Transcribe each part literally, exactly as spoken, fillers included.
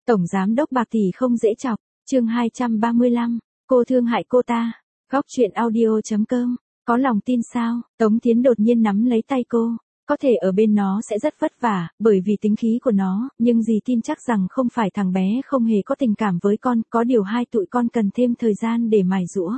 Tổng giám đốc bạc tỷ không dễ chọc, chương hai trăm ba mươi lăm, cô thương hại cô ta. Góc truyện audio.com, có lòng tin sao? Tống Tiến đột nhiên nắm lấy tay cô. Có thể ở bên nó sẽ rất vất vả, bởi vì tính khí của nó, nhưng dì tin chắc rằng không phải thằng bé không hề có tình cảm với con, có điều hai tụi con cần thêm thời gian để mài giũa.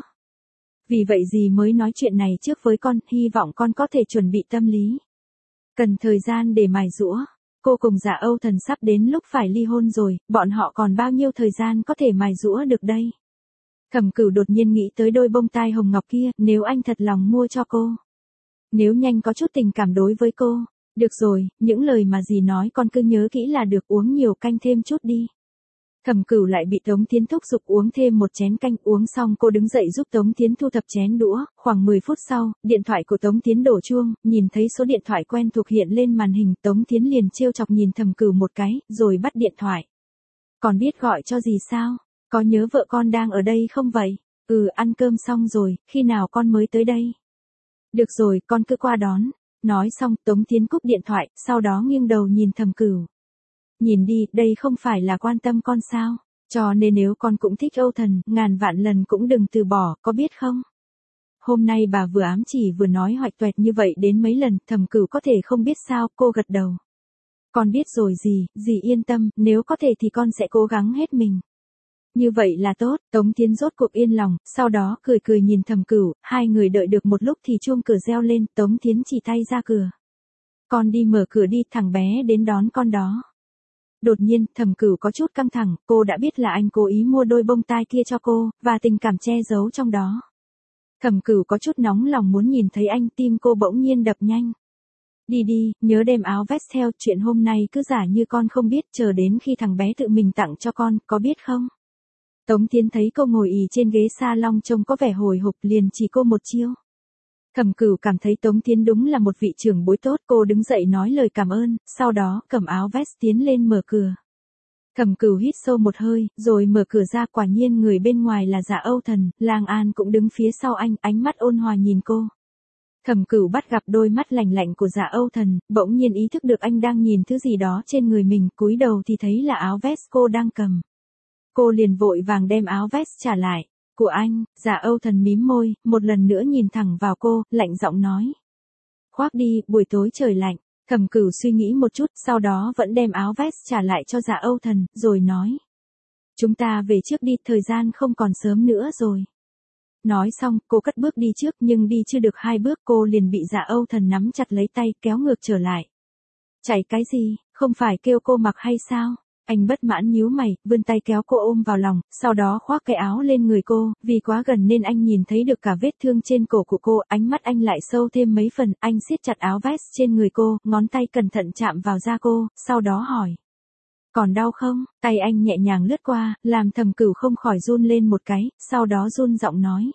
Vì vậy dì mới nói chuyện này trước với con, hy vọng con có thể chuẩn bị tâm lý. Cần thời gian để mài giũa. Cô cùng Dạ Âu Thần sắp đến lúc phải ly hôn rồi, bọn họ còn bao nhiêu thời gian có thể mài giũa được đây? Thẩm Cửu đột nhiên nghĩ tới đôi bông tai hồng ngọc kia, nếu anh thật lòng mua cho cô. Nếu nhanh có chút tình cảm đối với cô. Được rồi, những lời mà dì nói con cứ nhớ kỹ là được, uống nhiều canh thêm chút đi. Thẩm Cửu lại bị Tống Tiến thúc giục uống thêm một chén canh, uống xong cô đứng dậy giúp Tống Tiến thu thập chén đũa, khoảng mười phút sau, điện thoại của Tống Tiến đổ chuông, nhìn thấy số điện thoại quen thuộc hiện lên màn hình, Tống Tiến liền trêu chọc nhìn Thẩm Cửu một cái, rồi bắt điện thoại. Còn biết gọi cho gì sao? Có nhớ vợ con đang ở đây không vậy? Ừ, ăn cơm xong rồi, khi nào con mới tới đây? Được rồi, con cứ qua đón. Nói xong, Tống Tiến cúp điện thoại, sau đó nghiêng đầu nhìn Thẩm Cửu. Nhìn đi, đây không phải là quan tâm con sao? Cho nên nếu con cũng thích Âu Thần, ngàn vạn lần cũng đừng từ bỏ, có biết không? Hôm nay bà vừa ám chỉ vừa nói hoạch toẹt như vậy đến mấy lần, Thẩm Cửu có thể không biết sao, cô gật đầu. Con biết rồi dì, dì yên tâm, nếu có thể thì con sẽ cố gắng hết mình. Như vậy là tốt, Tống Tiến rốt cuộc yên lòng, sau đó cười cười nhìn Thẩm Cửu, hai người đợi được một lúc thì chuông cửa reo lên, Tống Tiến chỉ tay ra cửa. Con đi mở cửa đi, thằng bé đến đón con đó. Đột nhiên, Thẩm Cửu có chút căng thẳng, cô đã biết là anh cố ý mua đôi bông tai kia cho cô, và tình cảm che giấu trong đó. Thẩm Cửu có chút nóng lòng muốn nhìn thấy anh, tim cô bỗng nhiên đập nhanh. Đi đi, nhớ đem áo vest theo, chuyện hôm nay cứ giả như con không biết, chờ đến khi thằng bé tự mình tặng cho con, có biết không? Tống Tiến thấy cô ngồi ì trên ghế salon trông có vẻ hồi hộp, liền chỉ cô một chiêu. Thẩm Cửu cảm thấy Tống Tiến đúng là một vị trưởng bối tốt, cô đứng dậy nói lời cảm ơn, sau đó cầm áo vest tiến lên mở cửa. Thẩm Cửu hít sâu một hơi, rồi mở cửa ra, quả nhiên người bên ngoài là Dạ Âu Thần, Lang An cũng đứng phía sau anh, ánh mắt ôn hòa nhìn cô. Thẩm Cửu bắt gặp đôi mắt lạnh lạnh của Dạ Âu Thần, bỗng nhiên ý thức được anh đang nhìn thứ gì đó trên người mình, cúi đầu thì thấy là áo vest cô đang cầm. Cô liền vội vàng đem áo vest trả lại. Của anh. Dạ Âu Thần mím môi, một lần nữa nhìn thẳng vào cô, lạnh giọng nói. Khoác đi, buổi tối trời lạnh. Thẩm Cửu suy nghĩ một chút, sau đó vẫn đem áo vest trả lại cho Dạ Âu Thần, rồi nói. Chúng ta về trước đi, thời gian không còn sớm nữa rồi. Nói xong, cô cất bước đi trước, nhưng đi chưa được hai bước cô liền bị Dạ Âu Thần nắm chặt lấy tay, kéo ngược trở lại. Chạy cái gì, không phải kêu cô mặc hay sao? Anh bất mãn nhíu mày, vươn tay kéo cô ôm vào lòng, sau đó khoác cái áo lên người cô, vì quá gần nên anh nhìn thấy được cả vết thương trên cổ của cô, ánh mắt anh lại sâu thêm mấy phần, anh siết chặt áo vest trên người cô, ngón tay cẩn thận chạm vào da cô, sau đó hỏi. Còn đau không? Tay anh nhẹ nhàng lướt qua, làm Thẩm Cửu không khỏi run lên một cái, sau đó run giọng nói.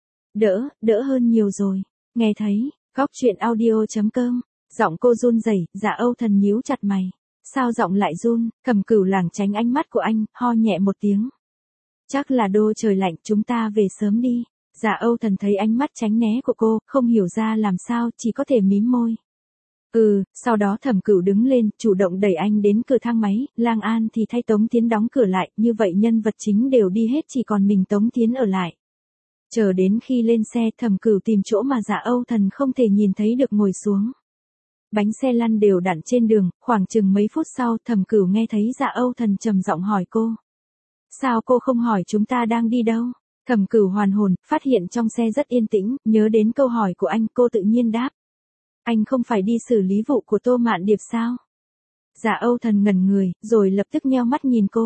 Đỡ, đỡ hơn nhiều rồi. Nghe thấy, góc truyện audio.com, giọng cô run rẩy, Dạ Âu Thần nhíu chặt mày. Sao giọng lại run? Thẩm Cửu lảng tránh ánh mắt của anh, ho nhẹ một tiếng. Chắc là đô trời lạnh, chúng ta về sớm đi. Dạ Âu Thần thấy ánh mắt tránh né của cô, không hiểu ra làm sao, chỉ có thể mím môi. Ừ, sau đó Thẩm Cửu đứng lên, chủ động đẩy anh đến cửa thang máy, Lang An thì thay Tống Tiến đóng cửa lại, như vậy nhân vật chính đều đi hết, chỉ còn mình Tống Tiến ở lại. Chờ đến khi lên xe, Thẩm Cửu tìm chỗ mà Dạ Âu Thần không thể nhìn thấy được ngồi xuống. Bánh xe lăn đều đặn trên đường, khoảng chừng mấy phút sau, Thẩm Cửu nghe thấy Dạ Âu Thần trầm giọng hỏi cô. Sao cô không hỏi chúng ta đang đi đâu? Thẩm Cửu hoàn hồn, phát hiện trong xe rất yên tĩnh, nhớ đến câu hỏi của anh, cô tự nhiên đáp. Anh không phải đi xử lý vụ của Tô Mạn Điệp sao? Dạ Âu Thần ngẩn người, rồi lập tức nheo mắt nhìn cô.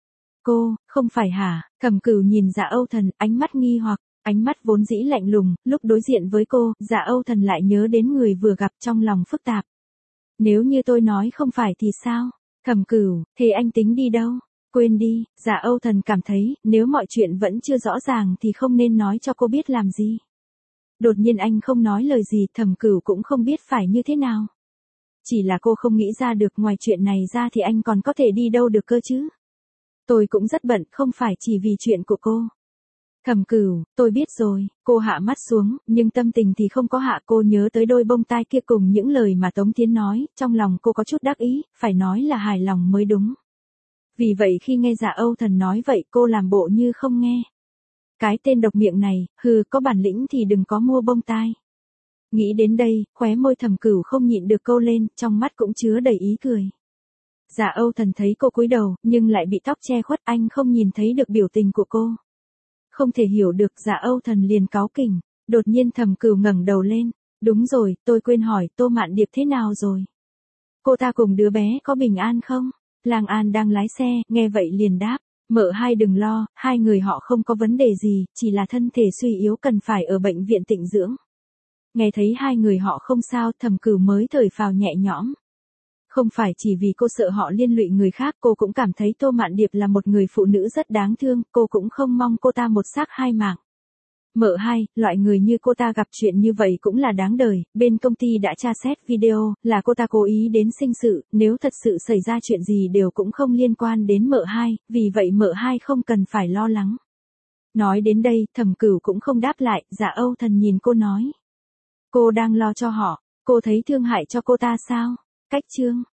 Cô, không phải hả? Thẩm Cửu nhìn Dạ Âu Thần, ánh mắt nghi hoặc. Ánh mắt vốn dĩ lạnh lùng, lúc đối diện với cô, Dạ Âu Thần lại nhớ đến người vừa gặp, trong lòng phức tạp. Nếu như tôi nói không phải thì sao? Thẩm Cửu, thế anh tính đi đâu? Quên đi, Dạ Âu Thần cảm thấy, nếu mọi chuyện vẫn chưa rõ ràng thì không nên nói cho cô biết làm gì. Đột nhiên anh không nói lời gì, Thẩm Cửu cũng không biết phải như thế nào. Chỉ là cô không nghĩ ra được, ngoài chuyện này ra thì anh còn có thể đi đâu được cơ chứ? Tôi cũng rất bận, không phải chỉ vì chuyện của cô. Thẩm Cửu, tôi biết rồi, cô hạ mắt xuống, nhưng tâm tình thì không có hạ, cô nhớ tới đôi bông tai kia cùng những lời mà Tống Tiến nói, trong lòng cô có chút đắc ý, phải nói là hài lòng mới đúng. Vì vậy khi nghe Dạ Âu Thần nói vậy cô làm bộ như không nghe. Cái tên độc miệng này, hừ, có bản lĩnh thì đừng có mua bông tai. Nghĩ đến đây, khóe môi Thẩm Cửu không nhịn được câu lên, trong mắt cũng chứa đầy ý cười. Dạ Âu Thần thấy cô cúi đầu, nhưng lại bị tóc che khuất, anh không nhìn thấy được biểu tình của cô. Không thể hiểu được, Dạ Âu Thần liền cáu kỉnh. Đột nhiên Thẩm Cửu ngẩng đầu lên. Đúng rồi, tôi quên hỏi, Tô Mạn Điệp thế nào rồi? Cô ta cùng đứa bé có bình an không? Lang An đang lái xe, nghe vậy liền đáp. Mợ hai đừng lo, hai người họ không có vấn đề gì, chỉ là thân thể suy yếu cần phải ở bệnh viện tịnh dưỡng. Nghe thấy hai người họ không sao, Thẩm Cửu mới thở phào nhẹ nhõm. Không phải chỉ vì cô sợ họ liên lụy người khác, cô cũng cảm thấy Tô Mạn Điệp là một người phụ nữ rất đáng thương, cô cũng không mong cô ta một xác hai mạng. Mợ hai, loại người như cô ta gặp chuyện như vậy cũng là đáng đời, bên công ty đã tra xét video, là cô ta cố ý đến sinh sự, nếu thật sự xảy ra chuyện gì đều cũng không liên quan đến mợ hai, vì vậy mợ hai không cần phải lo lắng. Nói đến đây, Thẩm Cửu cũng không đáp lại, Dạ Âu Thần nhìn cô nói. Cô đang lo cho họ, cô thấy thương hại cho cô ta sao? Cách chương